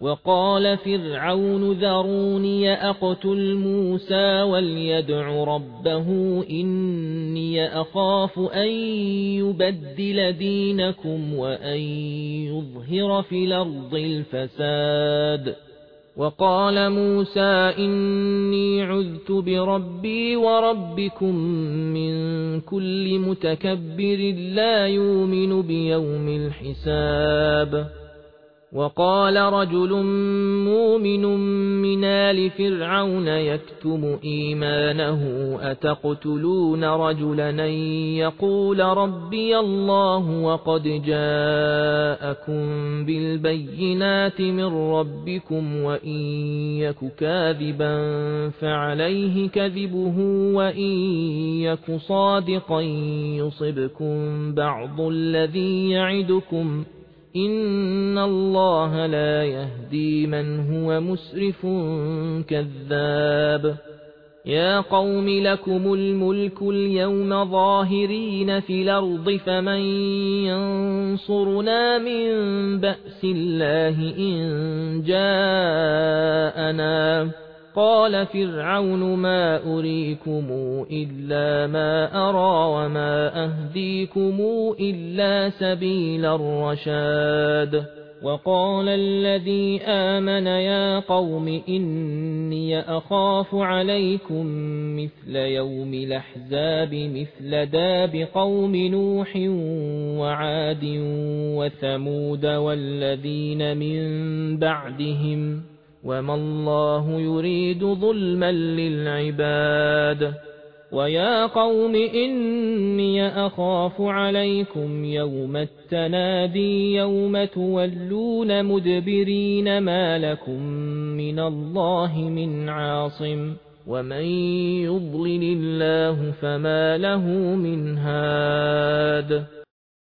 وقال فرعون ذروني أقتل موسى وليدع ربه إني أخاف أن يبدل دينكم وأن يظهر في الأرض الفساد. وقال موسى إني عذت بربي وربكم من كل متكبر لا يؤمن بيوم الحساب. وقال رجل مؤمن من آل فرعون يكتم إيمانه أتقتلون رجلا يقول ربي الله وقد جاءكم بالبينات من ربكم وإن يك كاذبا فعليه كذبه وإن يك صادقا يصبكم بعض الذي يعدكم إن الله لا يهدي من هو مسرف كذاب. يا قوم لكم الملك اليوم ظاهرين في الأرض فمن ينصرنا من بأس الله إن جاءنا. قال فرعون ما أريكم إلا ما أرى وما أهديكم إلا سبيل الرشاد. وقال الذي آمن يا قوم إني أخاف عليكم مثل يوم الأحزاب مثل داب قوم نوح وعاد وثمود والذين من بعدهم وما الله يريد ظلما للعباد. ويا قوم إني أخاف عليكم يوم التنادي يوم تولون مدبرين ما لكم من الله من عاصم ومن يضلل الله فما له من هاد.